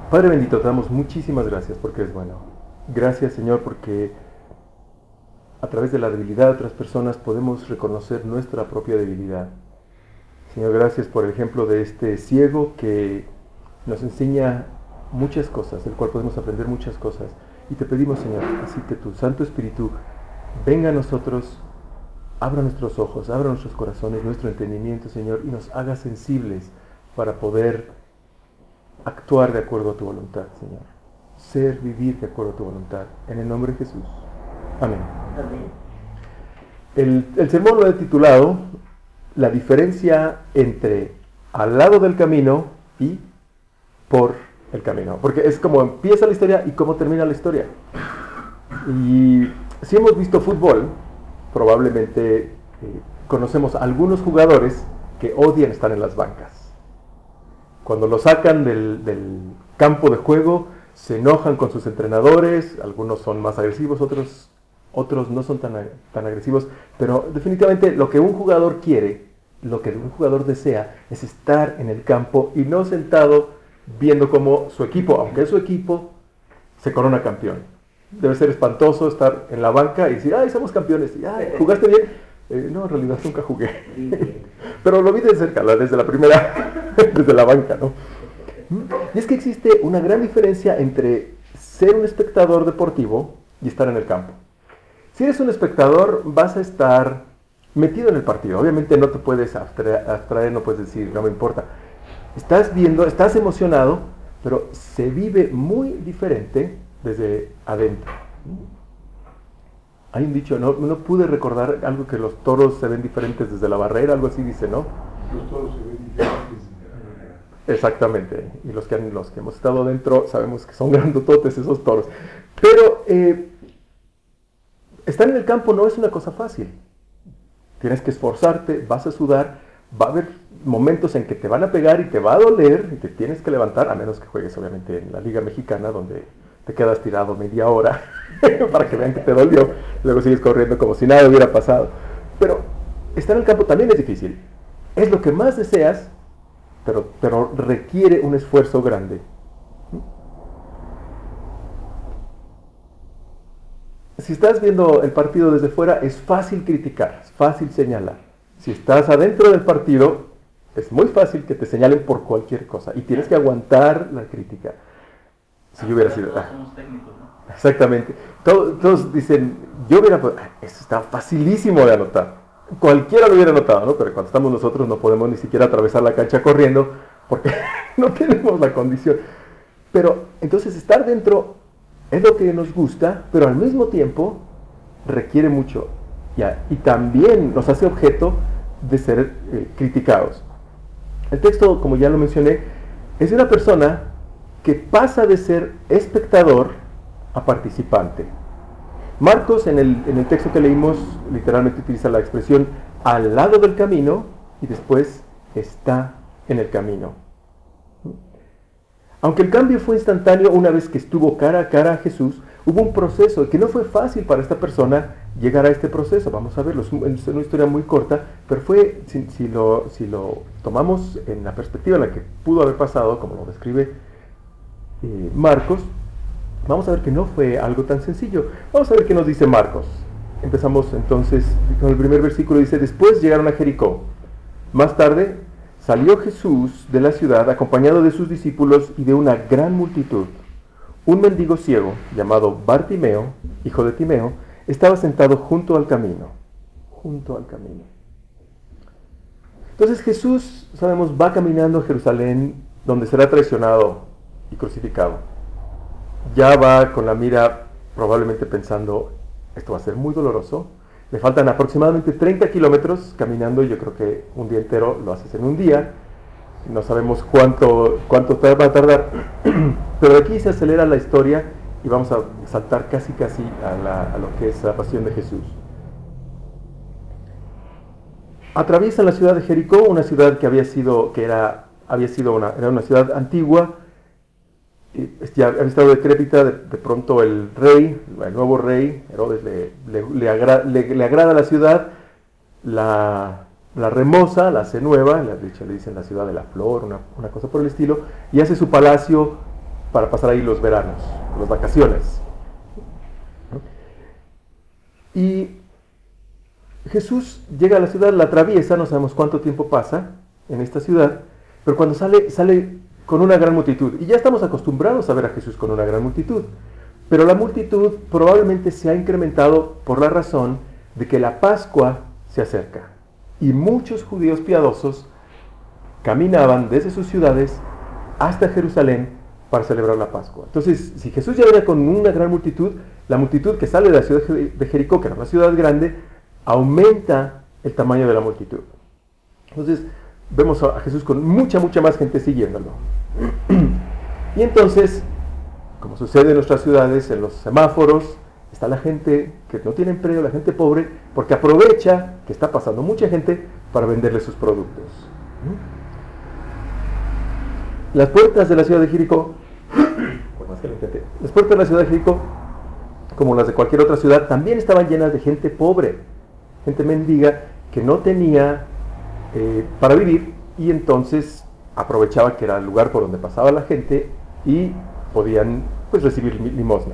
Padre bendito, te damos muchísimas gracias porque eres bueno. Gracias, Señor, porque a través de la debilidad de otras personas podemos reconocer nuestra propia debilidad. Señor, gracias por el ejemplo de este ciego que nos enseña muchas cosas, del cual podemos aprender muchas cosas. Y te pedimos, Señor, así que tu Santo Espíritu venga a nosotros, abra nuestros ojos, abra nuestros corazones, nuestro entendimiento, Señor, y nos haga sensibles para poder actuar de acuerdo a tu voluntad, Señor. Ser, vivir de acuerdo a tu voluntad. En el nombre de Jesús. Amén. Amén. El sermón lo he titulado La diferencia entre al lado del camino y por el camino. Porque es como empieza la historia y cómo termina la historia. Y si hemos visto fútbol, probablemente conocemos a algunos jugadores que odian estar en las bancas. Cuando lo sacan del campo de juego, se enojan con sus entrenadores, algunos son más agresivos, otros no son tan agresivos, pero definitivamente lo que un jugador quiere, lo que un jugador desea, es estar en el campo y no sentado viendo cómo su equipo, aunque es su equipo, se corona campeón. Debe ser espantoso estar en la banca y decir, ¡ay, somos campeones! Y, ¡ay, jugaste bien! No, en realidad nunca jugué. Pero lo vi de cerca, desde la primera, desde la banca, ¿no? Y es que existe una gran diferencia entre ser un espectador deportivo y estar en el campo. Si eres un espectador, vas a estar metido en el partido. Obviamente no te puedes abstraer, no puedes decir, no me importa. Estás viendo, estás emocionado, pero se vive muy diferente desde adentro. Hay un dicho, no pude recordar algo que los toros se ven diferentes desde la barrera, algo así dice, ¿no? Los toros se ven diferentes desde la barrera. Exactamente, y los que hemos estado adentro sabemos que son grandototes esos toros. Pero estar en el campo no es una cosa fácil. Tienes que esforzarte, vas a sudar, va a haber momentos en que te van a pegar y te va a doler y te tienes que levantar, a menos que juegues obviamente en la Liga Mexicana, donde te quedas tirado media hora para que vean que te dolió, luego sigues corriendo como si nada hubiera pasado. Pero estar en el campo también es difícil. Es lo que más deseas, pero requiere un esfuerzo grande. Si estás viendo el partido desde fuera, es fácil criticar, es fácil señalar. Si estás adentro del partido, es muy fácil que te señalen por cualquier cosa y tienes que aguantar la crítica. Si yo hubiera sido... Somos técnicos, ¿no? Exactamente. Todos dicen, yo hubiera... Eso está facilísimo de anotar. Cualquiera lo hubiera anotado, ¿no? Pero cuando estamos nosotros no podemos ni siquiera atravesar la cancha corriendo porque no tenemos la condición. Pero entonces estar dentro es lo que nos gusta, pero al mismo tiempo requiere mucho. Y también nos hace objeto de ser criticados. El texto, como ya lo mencioné, es de una persona que pasa de ser espectador a participante. Marcos, en el texto que leímos, literalmente utiliza la expresión al lado del camino y después está en el camino. Aunque el cambio fue instantáneo una vez que estuvo cara a cara a Jesús, hubo un proceso que no fue fácil para esta persona llegar a este proceso. Vamos a verlo, es una historia muy corta, pero fue, si lo tomamos en la perspectiva en la que pudo haber pasado, como lo describe Marcos, vamos a ver que no fue algo tan sencillo. Vamos a ver qué nos dice Marcos. Empezamos entonces con el primer versículo, dice, después llegaron a Jericó. Más tarde salió Jesús de la ciudad acompañado de sus discípulos y de una gran multitud. Un mendigo ciego, llamado Bartimeo, hijo de Timeo, estaba sentado junto al camino. Junto al camino. Entonces Jesús, sabemos, va caminando a Jerusalén, donde será traicionado y crucificado. Ya va con la mira probablemente pensando, esto va a ser muy doloroso. Le faltan aproximadamente 30 kilómetros caminando, yo creo que un día entero lo haces en un día. No sabemos cuánto va a tardar, pero de aquí se acelera la historia y vamos a saltar casi a lo que es la pasión de Jesús. Atraviesan la ciudad de Jericó, una ciudad que era una ciudad antigua, ya había estado decrépita. De pronto el nuevo rey, Herodes, le agrada la ciudad, la remoza, la hace nueva, le dicen la ciudad de la flor, una cosa por el estilo, y hace su palacio para pasar ahí los veranos, las vacaciones. Y Jesús llega a la ciudad, la atraviesa, no sabemos cuánto tiempo pasa en esta ciudad, pero cuando sale con una gran multitud. Y ya estamos acostumbrados a ver a Jesús con una gran multitud. Pero la multitud probablemente se ha incrementado por la razón de que la Pascua se acerca. Y muchos judíos piadosos caminaban desde sus ciudades hasta Jerusalén para celebrar la Pascua. Entonces, si Jesús ya venía con una gran multitud, la multitud que sale de la ciudad de Jericó, que era una ciudad grande, aumenta el tamaño de la multitud. Entonces, vemos a Jesús con mucha más gente siguiéndolo. Y entonces, como sucede en nuestras ciudades, en los semáforos, está la gente que no tiene empleo, la gente pobre, porque aprovecha que está pasando mucha gente para venderle sus productos. Las puertas de la ciudad de Jericó, las puertas de la ciudad de Jericó, como las de cualquier otra ciudad, también estaban llenas de gente pobre, gente mendiga que no tenía para vivir, y entonces aprovechaba que era el lugar por donde pasaba la gente y podían pues recibir limosna.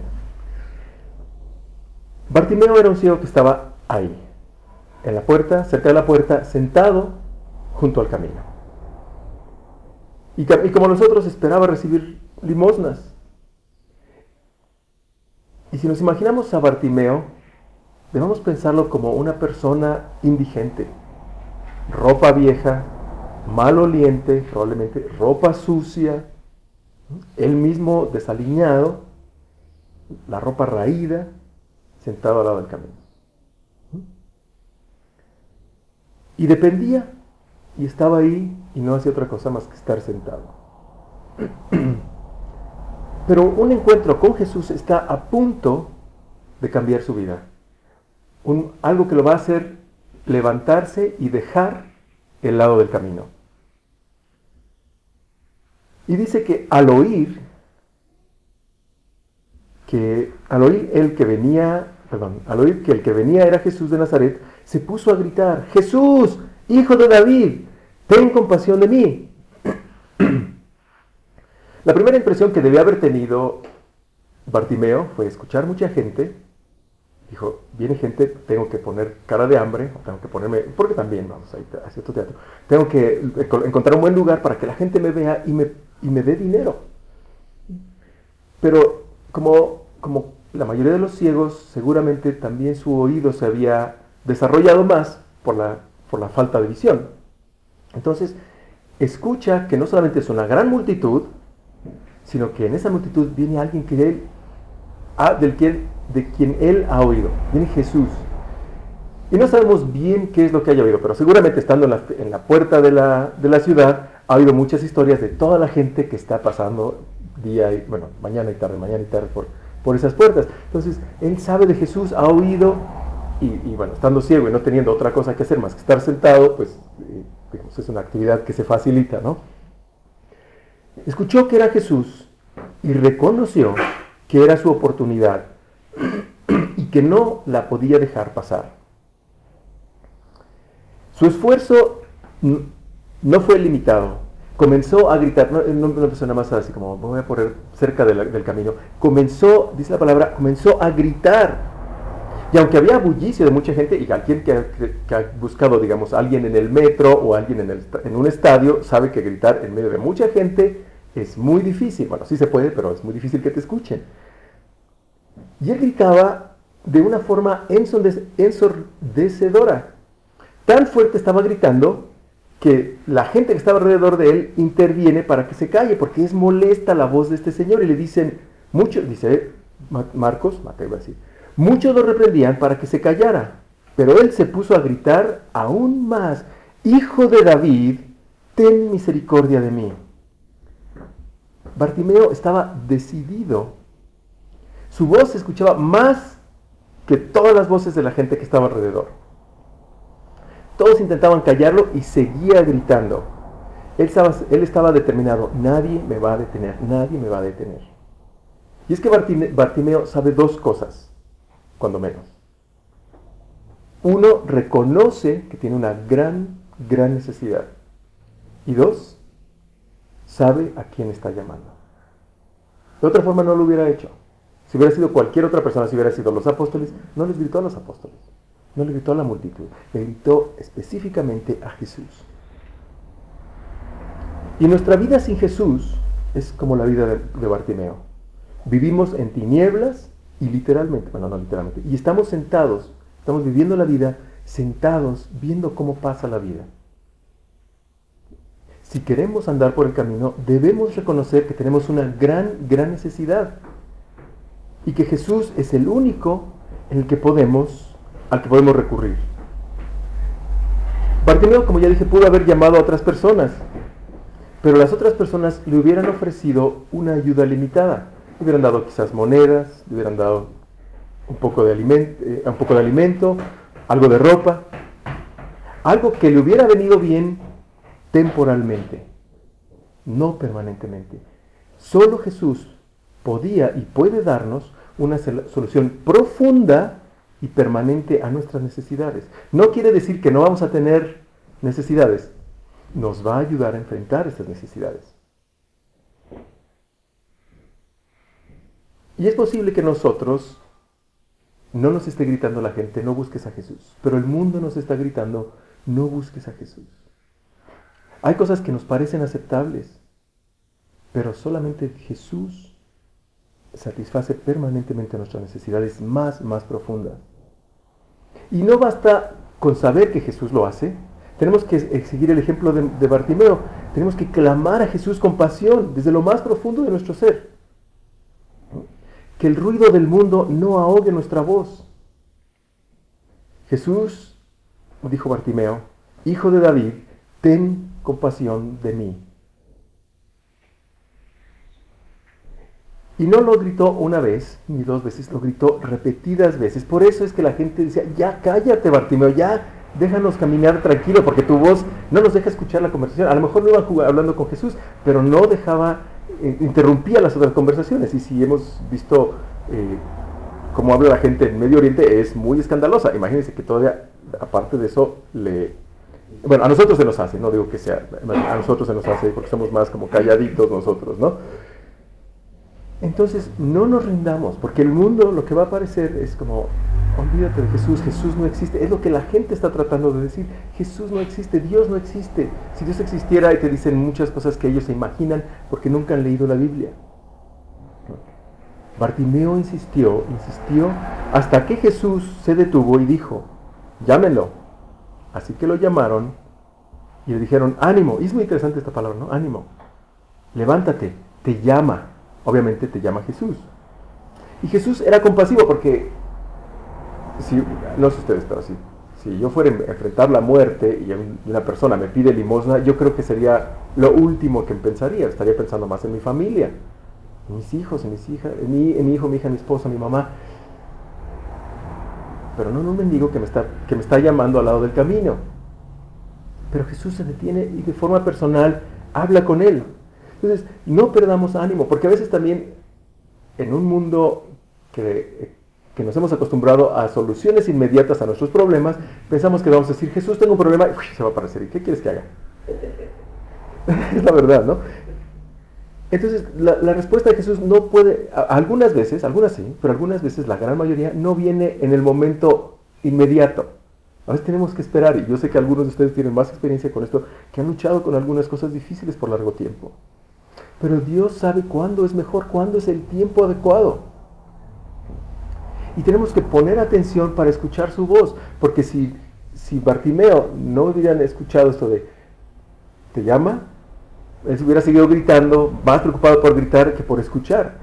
Bartimeo era un ciego que estaba ahí, en la puerta, cerca de la puerta, sentado junto al camino. Y como nosotros esperaba recibir limosnas. Y si nos imaginamos a Bartimeo, debemos pensarlo como una persona indigente, ropa vieja, maloliente, probablemente ropa sucia, él mismo desaliñado, la ropa raída, sentado al lado del camino. Y dependía, y estaba ahí, y no hacía otra cosa más que estar sentado. Pero un encuentro con Jesús está a punto de cambiar su vida. Algo que lo va a hacer levantarse y dejar el lado del camino. Y dice que al oír que el que venía era Jesús de Nazaret, se puso a gritar: Jesús, hijo de David, ten compasión de mí. La primera impresión que debió haber tenido Bartimeo fue escuchar mucha gente. Dijo: viene gente, tengo que poner cara de hambre, tengo que ponerme, porque también vamos a ir a cierto teatro, tengo que encontrar un buen lugar para que la gente me vea y me dé dinero. Pero como la mayoría de los ciegos, seguramente también su oído se había desarrollado más por la falta de visión. Entonces, escucha que no solamente es una gran multitud, sino que en esa multitud viene alguien de quien él ha oído. Viene Jesús. Y no sabemos bien qué es lo que haya oído, pero seguramente estando en la puerta de la ciudad, ha oído muchas historias de toda la gente que está pasando mañana y tarde por esas puertas. Entonces, él sabe de Jesús, ha oído, y bueno, estando ciego y no teniendo otra cosa que hacer más que estar sentado, pues digamos, es una actividad que se facilita, ¿no? Escuchó que era Jesús y reconoció que era su oportunidad y que no la podía dejar pasar. Su esfuerzo no fue limitado. Comenzó a gritar, no empezó nada más así como, me voy a poner cerca del camino. Dice la palabra, comenzó a gritar. Y aunque había bullicio de mucha gente, y alguien que ha buscado, digamos, alguien en el metro o alguien en un estadio, sabe que gritar en medio de mucha gente es muy difícil. Bueno, sí se puede, pero es muy difícil que te escuchen. Y él gritaba de una forma ensordecedora. Tan fuerte estaba gritando que la gente que estaba alrededor de él interviene para que se calle, porque es molesta la voz de este señor. Y le dicen, dice Mateo va a decir, muchos lo reprendían para que se callara, pero él se puso a gritar aún más: Hijo de David, ten misericordia de mí. Bartimeo estaba decidido. Su voz se escuchaba más que todas las voces de la gente que estaba alrededor. Todos intentaban callarlo y seguía gritando. Él estaba determinado: nadie me va a detener, nadie me va a detener. Y es que Bartimeo sabe dos cosas, cuando menos. Uno, reconoce que tiene una gran necesidad. Y dos, sabe a quién está llamando. De otra forma no lo hubiera hecho. Si hubiera sido cualquier otra persona, si hubiera sido los apóstoles, no les gritó a los apóstoles, no le gritó a la multitud, le gritó específicamente a Jesús. Y nuestra vida sin Jesús es como la vida de Bartimeo. Vivimos en tinieblas y literalmente, bueno, no literalmente, y estamos sentados, estamos viviendo la vida sentados, viendo cómo pasa la vida. Si queremos andar por el camino, debemos reconocer que tenemos una gran necesidad y que Jesús es el único al que podemos recurrir. Bartimeo, como ya dije, pudo haber llamado a otras personas, pero las otras personas le hubieran ofrecido una ayuda limitada. Le hubieran dado quizás monedas, le hubieran dado un poco de alimento, algo de ropa, algo que le hubiera venido bien temporalmente, no permanentemente. Solo Jesús podía y puede darnos una solución profunda y permanente a nuestras necesidades. No quiere decir que no vamos a tener necesidades. Nos va a ayudar a enfrentar estas necesidades. Y es posible que nosotros no nos esté gritando la gente, no busques a Jesús. Pero el mundo nos está gritando, no busques a Jesús. Hay cosas que nos parecen aceptables, pero solamente Jesús satisface permanentemente nuestras necesidades más profundas. Y no basta con saber que Jesús lo hace. Tenemos que seguir el ejemplo de Bartimeo. Tenemos que clamar a Jesús con pasión, desde lo más profundo de nuestro ser. Que el ruido del mundo no ahogue nuestra voz. Jesús, dijo Bartimeo, hijo de David, ten compasión de mí. Y no lo gritó una vez, ni dos veces, lo gritó repetidas veces. Por eso es que la gente decía, ya cállate Bartimeo, ya déjanos caminar tranquilo, porque tu voz no nos deja escuchar la conversación. A lo mejor no iban hablando con Jesús, pero no dejaba, interrumpía las otras conversaciones. Y si hemos visto cómo habla la gente en Medio Oriente, es muy escandalosa. Imagínense que todavía, aparte de eso, bueno, a nosotros se nos hace, no digo que sea, a nosotros se nos hace porque somos más como calladitos nosotros, ¿no? Entonces, no nos rindamos, porque el mundo lo que va a parecer es como, olvídate de Jesús, Jesús no existe. Es lo que la gente está tratando de decir, Jesús no existe, Dios no existe. Si Dios existiera, y te dicen muchas cosas que ellos se imaginan porque nunca han leído la Biblia. Bartimeo insistió, hasta que Jesús se detuvo y dijo, llámenlo. Así que lo llamaron y le dijeron, ánimo. Y es muy interesante esta palabra, ¿no? Ánimo. Levántate, te llama. Obviamente te llama Jesús. Y Jesús era compasivo porque, no sé ustedes, pero si yo fuera a enfrentar la muerte y una persona me pide limosna, yo creo que sería lo último que pensaría. Estaría pensando más en mi familia, en mis hijos, en mis hijas, en mi hijo, mi hija, mi esposa, mi mamá. Pero no un mendigo que me está llamando al lado del camino. Pero Jesús se detiene y de forma personal habla con él. Entonces, no perdamos ánimo, porque a veces también en un mundo que nos hemos acostumbrado a soluciones inmediatas a nuestros problemas, pensamos que vamos a decir, Jesús, tengo un problema, y se va a aparecer, ¿y qué quieres que haga? Es la verdad, ¿no? Entonces, la respuesta de Jesús no puede, algunas veces, algunas sí, pero algunas veces, la gran mayoría, no viene en el momento inmediato. A veces tenemos que esperar, y yo sé que algunos de ustedes tienen más experiencia con esto, que han luchado con algunas cosas difíciles por largo tiempo. Pero Dios sabe cuándo es mejor, cuándo es el tiempo adecuado. Y tenemos que poner atención para escuchar su voz, porque si Bartimeo no hubieran escuchado esto de, ¿te llama? Él hubiera seguido gritando, más preocupado por gritar que por escuchar.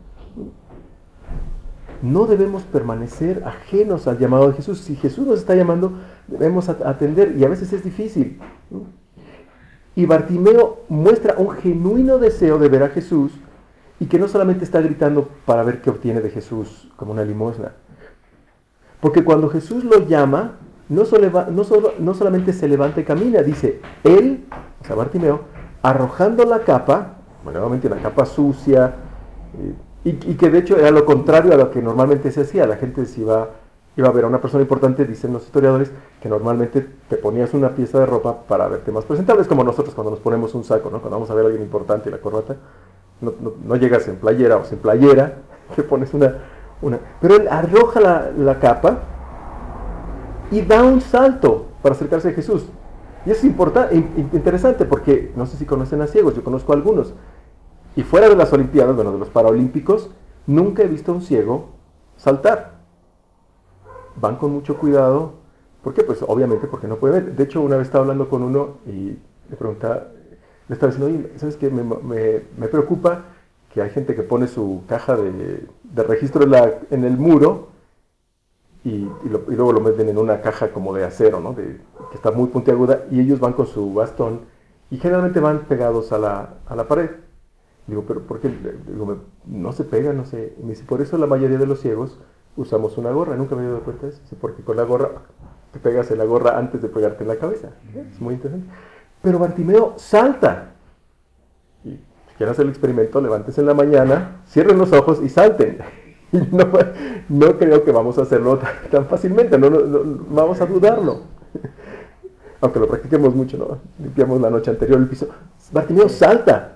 No debemos permanecer ajenos al llamado de Jesús. Si Jesús nos está llamando, debemos atender, y a veces es difícil. Y Bartimeo muestra un genuino deseo de ver a Jesús, y que no solamente está gritando para ver qué obtiene de Jesús como una limosna. Porque cuando Jesús lo llama, no solamente se levanta y camina, dice, él, o sea Bartimeo, arrojando la capa, bueno, nuevamente una capa sucia, y que de hecho era lo contrario a lo que normalmente se hacía. La gente si iba a ver a una persona importante, dicen los historiadores, que normalmente te ponías una pieza de ropa para verte más presentable. Es como nosotros cuando nos ponemos un saco, ¿no? Cuando vamos a ver a alguien importante y la corbata, No llegas en playera o sin playera, te pones pero él arroja la capa y da un salto para acercarse a Jesús. Y es interesante porque, no sé si conocen a ciegos, yo conozco a algunos. Y fuera de las Olimpiadas, bueno, de los Paralímpicos, nunca he visto a un ciego saltar. Van con mucho cuidado. ¿Por qué? Pues obviamente porque no puede ver. De hecho, una vez estaba hablando con uno y le preguntaba, le estaba diciendo, oye, ¿sabes qué? Me preocupa que hay gente que pone su caja de registro en el muro y luego lo meten en una caja como de acero, ¿no? Que está muy puntiaguda, y ellos van con su bastón y generalmente van pegados a la pared. Digo, ¿pero por qué? Digo, no se pega, no sé. Y me dice, por eso la mayoría de los ciegos usamos una gorra. Nunca me he dado cuenta de eso. Dice, porque con la gorra te pegas en la gorra antes de pegarte en la cabeza. Es muy interesante. Pero Bartimeo salta. Y si quieren hacer el experimento, levántense en la mañana, cierren los ojos y salten. Y no creo que vamos a hacerlo tan fácilmente. No vamos a dudarlo. Aunque lo practiquemos mucho, ¿no? Limpiamos la noche anterior el piso. Bartimeo salta.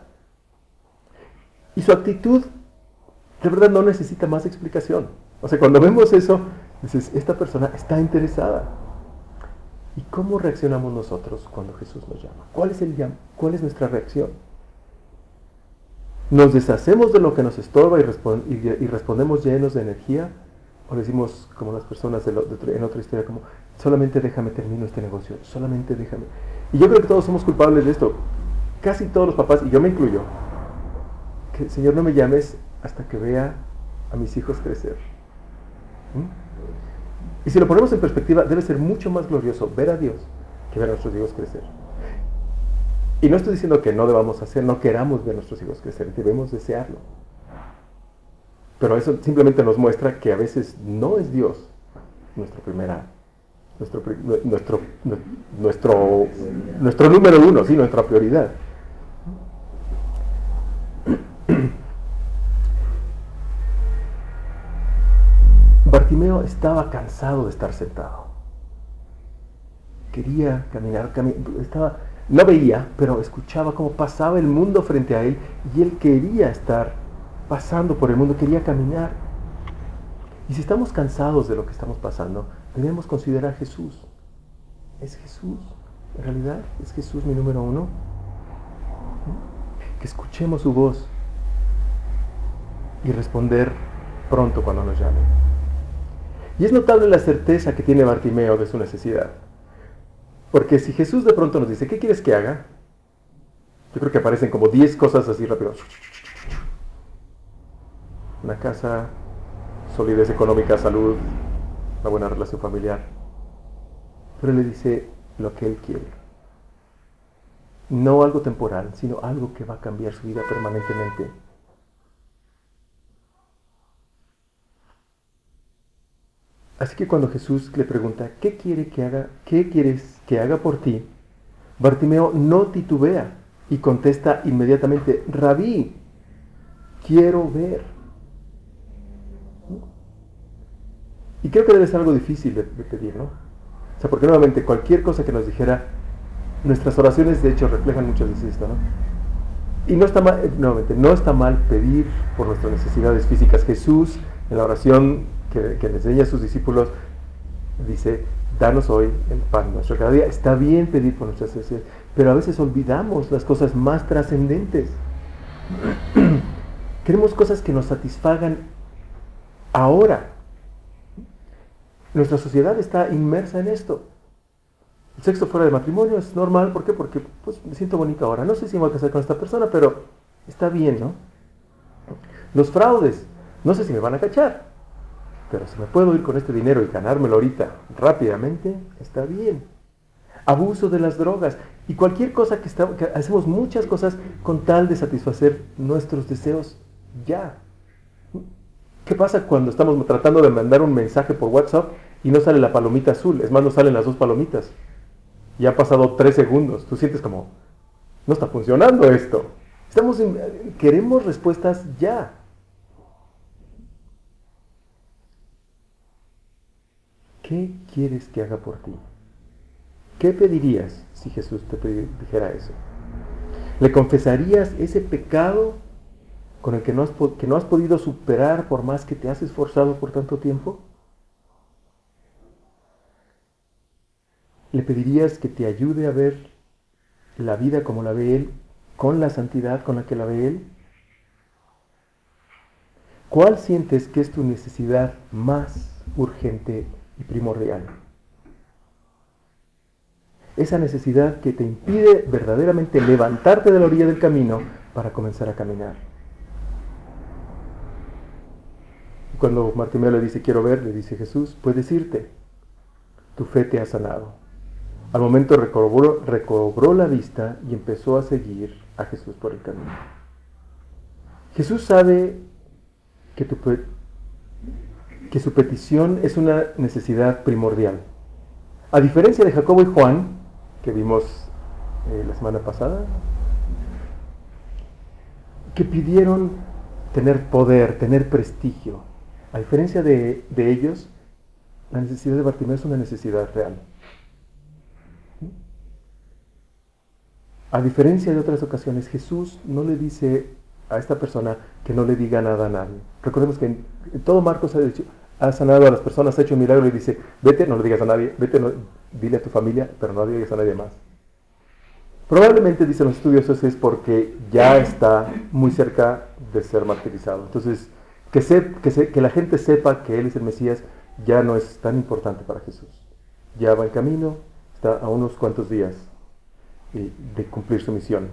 Y su actitud, de verdad, no necesita más explicación. O sea, cuando vemos eso, dices, esta persona está interesada. ¿Y cómo reaccionamos nosotros cuando Jesús nos llama? ¿Cuál es nuestra reacción? ¿Nos deshacemos de lo que nos estorba y respondemos llenos de energía? ¿O decimos, como las personas en otra historia, como, solamente déjame termino este negocio, solamente déjame? Y yo creo que todos somos culpables de esto. Casi todos los papás, y yo me incluyo, que Señor, no me llames hasta que vea a mis hijos crecer. Y si lo ponemos en perspectiva, debe ser mucho más glorioso ver a Dios que ver a nuestros hijos crecer. Y no estoy diciendo que no no queramos ver a nuestros hijos crecer, debemos desearlo. Pero eso simplemente nos muestra que a veces no es Dios nuestro número uno, sí, nuestra prioridad. Bartimeo estaba cansado de estar sentado. Quería caminar, no veía, pero escuchaba cómo pasaba el mundo frente a él, y él quería estar pasando por el mundo, quería caminar. Y si estamos cansados de lo que estamos pasando, debemos considerar a Jesús. ¿Es Jesús? En realidad, ¿es Jesús mi número uno? Que escuchemos su voz y responder pronto cuando nos llame. Y es notable la certeza que tiene Bartimeo de su necesidad. Porque si Jesús de pronto nos dice, ¿qué quieres que haga? Yo creo que aparecen como 10 cosas así rápido. Una casa, solidez económica, salud, una buena relación familiar. Pero le dice lo que él quiere. No algo temporal, sino algo que va a cambiar su vida permanentemente. Así que cuando Jesús le pregunta, ¿qué quieres que haga por ti? Bartimeo no titubea y contesta inmediatamente, Rabí, quiero ver. Y creo que debe ser algo difícil de pedir, ¿no? O sea, porque nuevamente cualquier cosa que nos dijera, nuestras oraciones de hecho reflejan muchas veces esto, ¿no? Y no está mal, nuevamente, no está mal pedir por nuestras necesidades físicas. Jesús, en la oración que le enseña a sus discípulos, dice, danos hoy el pan nuestro cada día. Está bien pedir por nuestras necesidades, pero a veces olvidamos las cosas más trascendentes. Queremos cosas que nos satisfagan ahora. Nuestra sociedad está inmersa en esto. El sexo fuera de matrimonio es normal. ¿Por qué? Porque pues, me siento bonito ahora. No sé si me voy a casar con esta persona, pero está bien, ¿no? Los fraudes, no sé si me van a cachar, pero si me puedo ir con este dinero y ganármelo ahorita rápidamente, está bien. Abuso de las drogas y cualquier cosa que hacemos muchas cosas con tal de satisfacer nuestros deseos ya. ¿Qué pasa cuando estamos tratando de mandar un mensaje por WhatsApp y no sale la palomita azul? Es más, no salen las dos palomitas. Y ha pasado 3 segundos. Tú sientes como, no está funcionando esto. Queremos respuestas ya. ¿Qué quieres que haga por ti? ¿Qué pedirías si Jesús te dijera eso? ¿Le confesarías ese pecado con el que no has podido superar por más que te has esforzado por tanto tiempo? ¿Le pedirías que te ayude a ver la vida como la ve Él, con la santidad con la que la ve Él? ¿Cuál sientes que es tu necesidad más urgente y primordial? Esa necesidad que te impide verdaderamente levantarte de la orilla del camino para comenzar a caminar. Cuando Bartimeo le dice, quiero ver, le dice Jesús, puedes irte, tu fe te ha sanado. Al momento recobró la vista y empezó a seguir a Jesús por el camino. Jesús sabe que su petición es una necesidad primordial. A diferencia de Jacobo y Juan, que vimos la semana pasada, que pidieron tener poder, tener prestigio. A diferencia de ellos, la necesidad de Bartimeo es una necesidad real. A diferencia de otras ocasiones, Jesús no le dice a esta persona que no le diga nada a nadie. Recordemos que en todo Marcos ha sanado a las personas, ha hecho un milagro y dice, vete, no le digas a nadie, vete, dile a tu familia, pero no le digas a nadie más. Probablemente, dicen los estudiosos, es porque ya está muy cerca de ser martirizado. Entonces, que la gente sepa que Él es el Mesías ya no es tan importante para Jesús. Ya va en camino, está a unos cuantos días de cumplir su misión.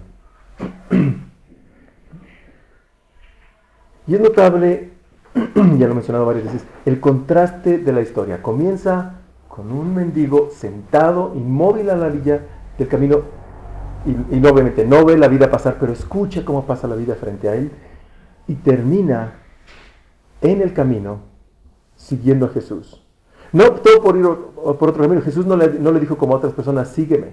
Y es notable, ya lo he mencionado varias veces, el contraste de la historia. Comienza con un mendigo sentado, inmóvil a la orilla del camino, y obviamente no ve la vida pasar, pero escucha cómo pasa la vida frente a él, y termina en el camino siguiendo a Jesús. No optó por ir por otro camino. Jesús no le dijo como a otras personas, sígueme.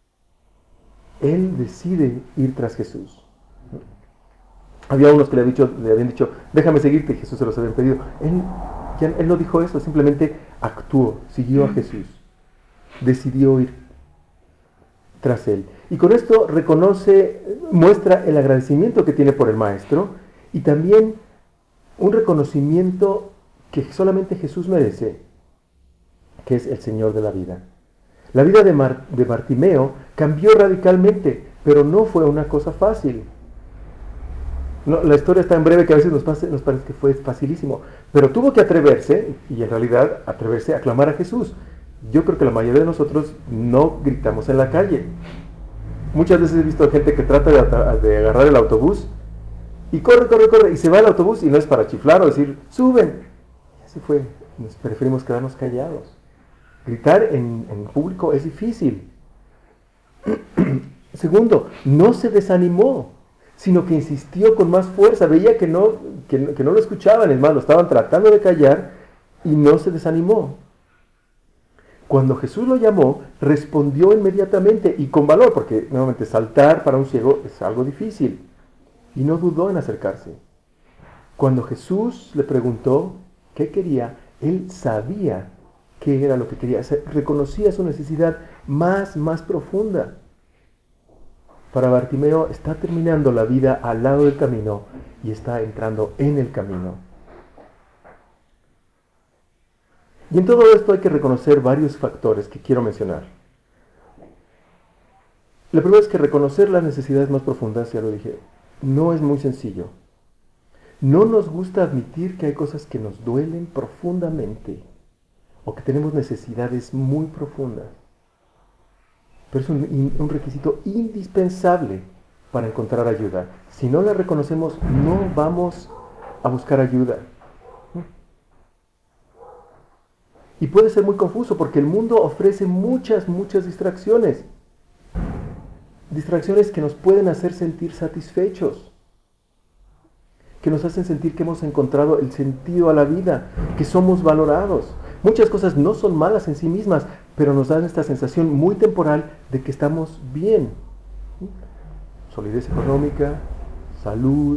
Él decide ir tras Jesús. Había unos que le habían dicho, déjame seguirte, y Jesús se los había pedido. Él no dijo eso, simplemente actuó, siguió a Jesús. Decidió ir tras él. Y con esto muestra el agradecimiento que tiene por el Maestro y también un reconocimiento que solamente Jesús merece, que es el Señor de la vida. La vida de Bartimeo cambió radicalmente, pero no fue una cosa fácil. No, la historia es tan breve que a veces nos parece que fue facilísimo, pero tuvo que atreverse, y en realidad atreverse a clamar a Jesús. Yo creo que la mayoría de nosotros no gritamos en la calle. Muchas veces he visto gente que trata de agarrar el autobús y corre, y se va al autobús y no es para chiflar o decir, suben. Y así fue, nos preferimos quedarnos callados. Gritar en público es difícil. Segundo, no se desanimó, sino que insistió con más fuerza. Veía que no lo escuchaban, es más, lo estaban tratando de callar y no se desanimó. Cuando Jesús lo llamó, respondió inmediatamente y con valor, porque nuevamente saltar para un ciego es algo difícil, y no dudó en acercarse. Cuando Jesús le preguntó qué quería, él sabía qué era lo que quería, reconocía su necesidad más profunda. Para Bartimeo está terminando la vida al lado del camino y está entrando en el camino. Y en todo esto hay que reconocer varios factores que quiero mencionar. La primera es que reconocer las necesidades más profundas, ya lo dije, no es muy sencillo. No nos gusta admitir que hay cosas que nos duelen profundamente o que tenemos necesidades muy profundas. Pero es un requisito indispensable para encontrar ayuda. Si no la reconocemos, no vamos a buscar ayuda. Y puede ser muy confuso porque el mundo ofrece muchas distracciones. Distracciones que nos pueden hacer sentir satisfechos, que nos hacen sentir que hemos encontrado el sentido a la vida, que somos valorados. Muchas cosas no son malas en sí mismas, pero nos dan esta sensación muy temporal de que estamos bien. Solidez económica, salud,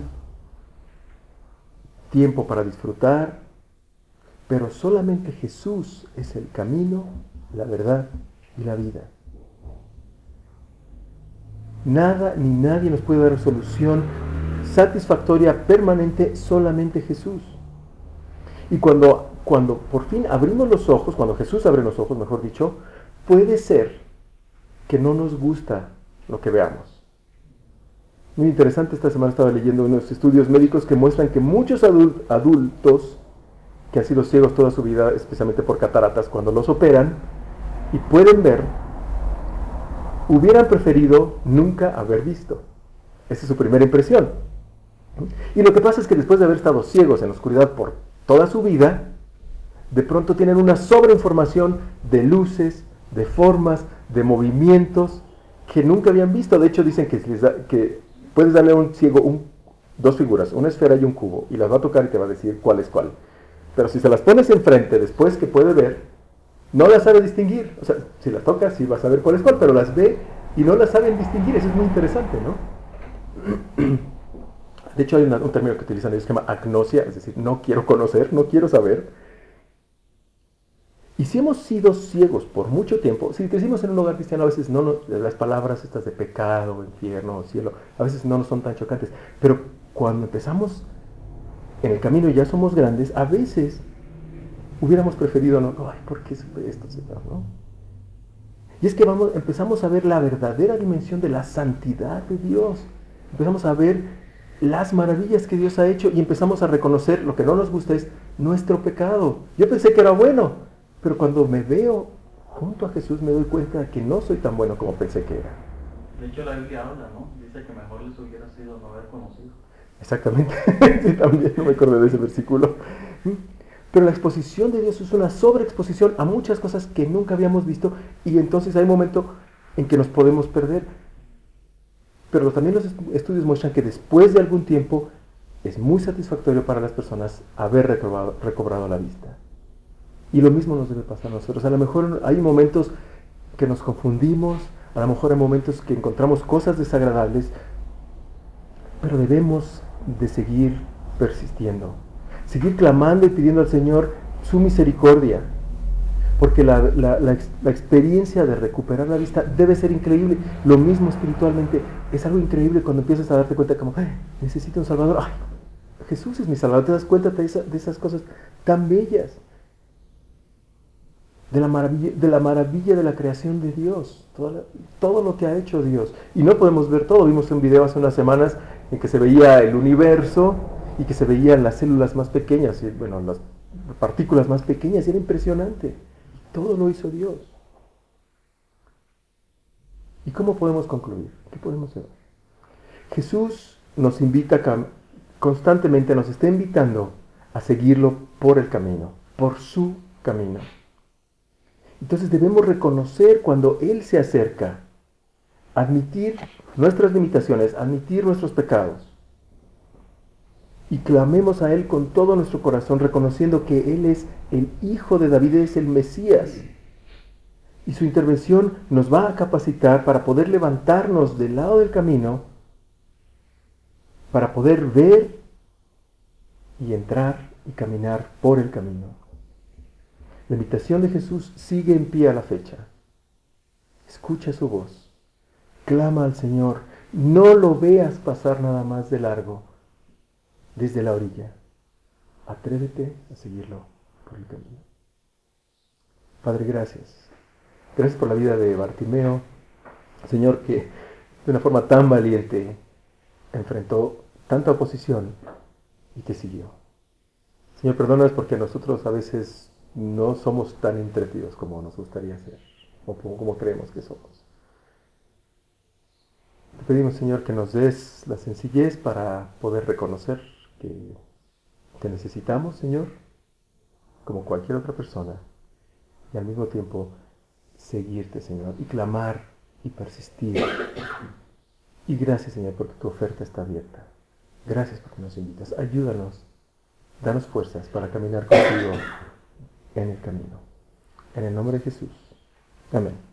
tiempo para disfrutar, pero solamente Jesús es el camino, la verdad y la vida. Nada ni nadie nos puede dar solución satisfactoria, permanente, solamente Jesús. Y cuando por fin abrimos los ojos, cuando Jesús abre los ojos, mejor dicho, puede ser que no nos gusta lo que veamos. Muy interesante, esta semana estaba leyendo unos estudios médicos que muestran que muchos adultos que han sido ciegos toda su vida, especialmente por cataratas, cuando los operan y pueden ver, hubieran preferido nunca haber visto. Esa es su primera impresión. Y lo que pasa es que después de haber estado ciegos en la oscuridad por toda su vida, de pronto tienen una sobreinformación de luces, de formas, de movimientos que nunca habían visto. De hecho, dicen que puedes darle a un ciego dos figuras, una esfera y un cubo, y las va a tocar y te va a decir cuál es cuál. Pero si se las pones enfrente después que puede ver, no las sabe distinguir. O sea, si las tocas sí vas a ver cuál es cuál, pero las ve y no las saben distinguir. Eso es muy interesante, ¿no? De hecho, hay un término que utilizan ellos que se llama agnosia, es decir, no quiero conocer, no quiero saber. Y si hemos sido ciegos por mucho tiempo, si crecimos en un hogar cristiano, a veces las palabras estas de pecado, infierno, cielo, a veces no nos son tan chocantes. Pero cuando empezamos en el camino y ya somos grandes, a veces hubiéramos preferido no, ay, ¿por qué supe esto, Señor? ¿No? Y es que empezamos a ver la verdadera dimensión de la santidad de Dios. Empezamos a ver las maravillas que Dios ha hecho y empezamos a reconocer lo que no nos gusta es nuestro pecado. Yo pensé que era bueno, pero cuando me veo junto a Jesús me doy cuenta de que no soy tan bueno como pensé que era. De hecho la Biblia habla, ¿no? Dice que mejor les hubiera sido no haber conocido. Exactamente, sí, también no me acordé de ese versículo. Pero la exposición de Dios es una sobreexposición a muchas cosas que nunca habíamos visto y entonces hay un momento en que nos podemos perder. Pero también los estudios muestran que después de algún tiempo es muy satisfactorio para las personas haber recobrado la vista. Y lo mismo nos debe pasar a nosotros. A lo mejor hay momentos que nos confundimos, a lo mejor hay momentos que encontramos cosas desagradables, pero debemos de seguir persistiendo, seguir clamando y pidiendo al Señor su misericordia, porque la experiencia de recuperar la vista debe ser increíble. Lo mismo espiritualmente, es algo increíble cuando empiezas a darte cuenta como, necesito un Salvador, Jesús es mi Salvador, te das cuenta de esas cosas tan bellas, de la maravilla de la creación de Dios, todo lo que ha hecho Dios. Y no podemos ver todo. Vimos un video hace unas semanas en que se veía el universo y que se veían las células más pequeñas, y, bueno, las partículas más pequeñas, y era impresionante. Todo lo hizo Dios. ¿Y cómo podemos concluir? ¿Qué podemos hacer? Jesús nos invita constantemente, nos está invitando a seguirlo por el camino, por su camino. Entonces debemos reconocer cuando Él se acerca, admitir nuestras limitaciones, admitir nuestros pecados, y clamemos a Él con todo nuestro corazón, reconociendo que Él es el Hijo de David, es el Mesías, y su intervención nos va a capacitar para poder levantarnos del lado del camino, para poder ver y entrar y caminar por el camino. La invitación de Jesús sigue en pie a la fecha. Escucha su voz, clama al Señor, no lo veas pasar nada más de largo desde la orilla. Atrévete a seguirlo por el camino. Padre, gracias. Gracias por la vida de Bartimeo, Señor, que de una forma tan valiente enfrentó tanta oposición y te siguió. Señor, perdónanos porque nosotros a veces no somos tan intrépidos como nos gustaría ser, o como creemos que somos. Te pedimos, Señor, que nos des la sencillez para poder reconocer que te necesitamos, Señor, como cualquier otra persona, y al mismo tiempo seguirte, Señor, y clamar y persistir. Y gracias, Señor, porque tu oferta está abierta. Gracias porque nos invitas. Ayúdanos, danos fuerzas para caminar contigo en el camino. En el nombre de Jesús. Amén.